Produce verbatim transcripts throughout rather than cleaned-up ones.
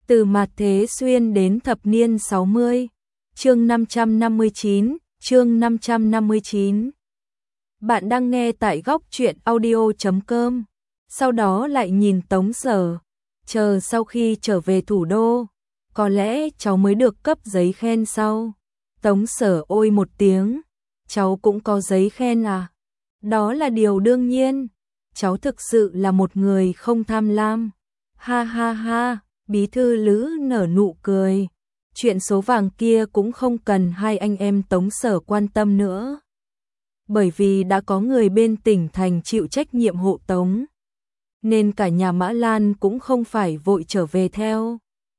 Từ mạt thế xuyên đến thập niên sáu mươi. Chương năm trăm năm mươi chín, chương năm trăm năm mươi chín. Bạn đang nghe tại góc truyện audio chấm com. Sau đó lại nhìn Tống Sở, chờ sau khi trở về thủ đô, có lẽ cháu mới được cấp giấy khen sau. Tống Sở ôi một tiếng, cháu cũng có giấy khen à? Đó là điều đương nhiên, cháu thực sự là một người không tham lam. Ha ha ha. Bí thư Lữ nở nụ cười. Chuyện số vàng kia cũng không cần hai anh em Tống Sở quan tâm nữa. Bởi vì đã có người bên tỉnh thành chịu trách nhiệm hộ tống. Nên cả nhà Mã Lan cũng không phải vội trở về theo.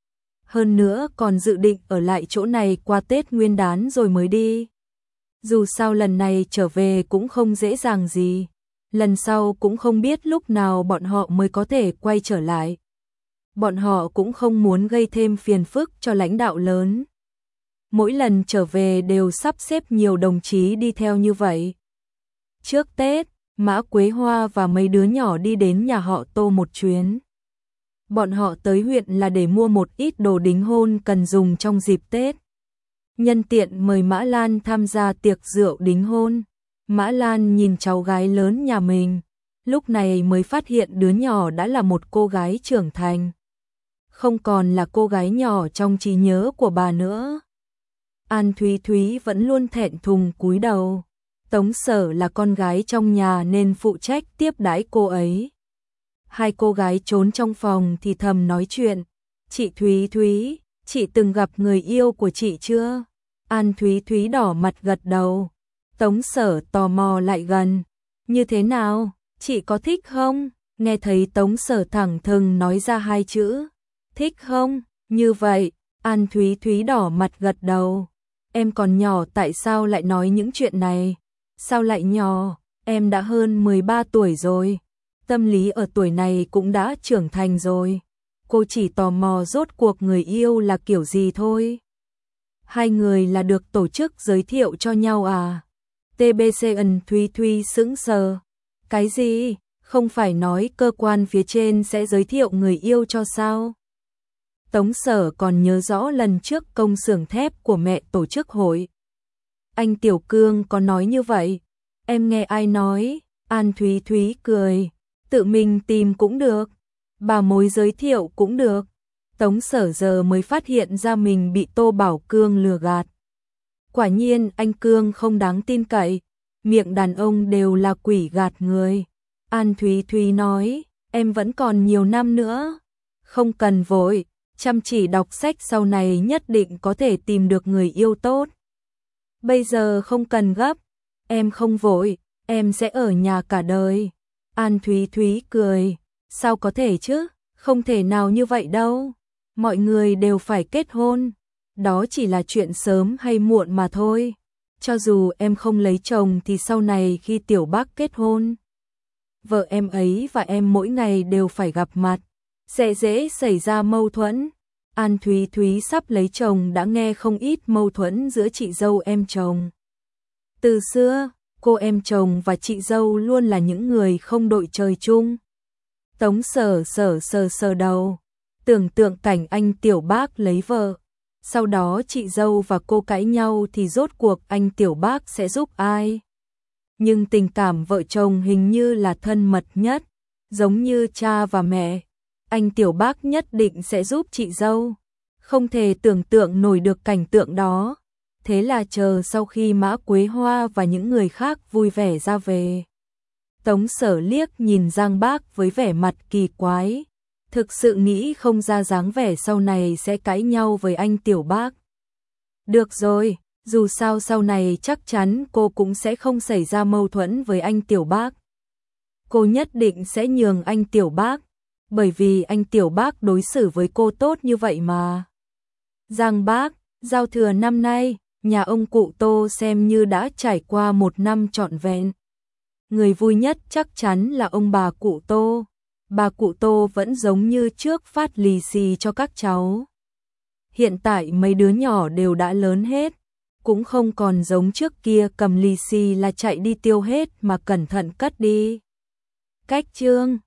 Hơn nữa còn dự định ở lại chỗ này qua Tết Nguyên đán rồi mới đi. Dù sao lần này trở về cũng không dễ dàng gì. Lần sau cũng không biết lúc nào bọn họ mới có thể quay trở lại. Bọn họ cũng không muốn gây thêm phiền phức cho lãnh đạo lớn. Mỗi lần trở về đều sắp xếp nhiều đồng chí đi theo như vậy. Trước Tết, Mã Quế Hoa và mấy đứa nhỏ đi đến nhà họ Tô một chuyến. Bọn họ tới huyện là để mua một ít đồ đính hôn cần dùng trong dịp Tết. Nhân tiện mời Mã Lan tham gia tiệc rượu đính hôn. Mã Lan nhìn cháu gái lớn nhà mình, lúc này mới phát hiện đứa nhỏ đã là một cô gái trưởng thành. Không còn là cô gái nhỏ trong trí nhớ của bà nữa. An Thúy Thúy vẫn luôn thẹn thùng cúi đầu. Tống Sở là con gái trong nhà nên phụ trách tiếp đãi cô ấy. Hai cô gái trốn trong phòng thì thầm nói chuyện. Chị Thúy Thúy, chị từng gặp người yêu của chị chưa? An Thúy Thúy đỏ mặt gật đầu. Tống Sở tò mò lại gần. Như thế nào? Chị có thích không? Nghe thấy Tống Sở thẳng thừng nói ra hai chữ. Thích không? Như vậy, An Thúy Thúy đỏ mặt gật đầu. Em còn nhỏ tại sao lại nói những chuyện này? Sao lại nhỏ? Em đã hơn mười ba tuổi rồi. Tâm lý ở tuổi này cũng đã trưởng thành rồi. Cô chỉ tò mò rốt cuộc người yêu là kiểu gì thôi. Hai người là được tổ chức giới thiệu cho nhau à? tê bê xê Ân Thúy Thúy sững sờ. Cái gì? Không phải nói cơ quan phía trên sẽ giới thiệu người yêu cho sao? Tống Sở còn nhớ rõ lần trước công xưởng thép của mẹ tổ chức hội. Anh Tiểu Cương có nói như vậy. Em nghe ai nói? An Thúy Thúy cười. Tự mình tìm cũng được. Bà mối giới thiệu cũng được. Tống Sở giờ mới phát hiện ra mình bị Tô Bảo Cương lừa gạt. Quả nhiên anh Cương không đáng tin cậy. Miệng đàn ông đều là quỷ gạt người. An Thúy Thúy nói. Em vẫn còn nhiều năm nữa. Không cần vội. Chăm chỉ đọc sách sau này nhất định có thể tìm được người yêu tốt. Bây giờ không cần gấp. Em không vội. Em sẽ ở nhà cả đời. An Thúy Thúy cười. Sao có thể chứ? Không thể nào như vậy đâu. Mọi người đều phải kết hôn. Đó chỉ là chuyện sớm hay muộn mà thôi. Cho dù em không lấy chồng thì sau này khi Tiểu Bác kết hôn, vợ em ấy và em mỗi ngày đều phải gặp mặt. Sẽ dễ xảy ra mâu thuẫn. An Thúy Thúy sắp lấy chồng đã nghe không ít mâu thuẫn giữa chị dâu em chồng. Từ xưa, cô em chồng và chị dâu luôn là những người không đội trời chung. Tống Sở sờ sờ sờ đầu, tưởng tượng cảnh anh Tiểu Bác lấy vợ. Sau đó chị dâu và cô cãi nhau thì rốt cuộc anh Tiểu Bác sẽ giúp ai? Nhưng tình cảm vợ chồng hình như là thân mật nhất, giống như cha và mẹ. Anh Tiểu Bác nhất định sẽ giúp chị dâu. Không thể tưởng tượng nổi được cảnh tượng đó. Thế là chờ sau khi Mã Quế Hoa và những người khác vui vẻ ra về. Tống Sở liếc nhìn Giang Bác với vẻ mặt kỳ quái. Thực sự nghĩ không ra dáng vẻ sau này sẽ cãi nhau với anh Tiểu Bác. Được rồi, dù sao sau này chắc chắn cô cũng sẽ không xảy ra mâu thuẫn với anh Tiểu Bác. Cô nhất định sẽ nhường anh Tiểu Bác. Bởi vì anh Tiểu Bác đối xử với cô tốt như vậy mà. Giang Bác, giao thừa năm nay, nhà ông cụ Tô xem như đã trải qua một năm trọn vẹn. Người vui nhất chắc chắn là ông bà cụ Tô. Bà cụ Tô vẫn giống như trước phát lì xì cho các cháu. Hiện tại mấy đứa nhỏ đều đã lớn hết. Cũng không còn giống trước kia cầm lì xì là chạy đi tiêu hết mà cẩn thận cất đi. Cách chương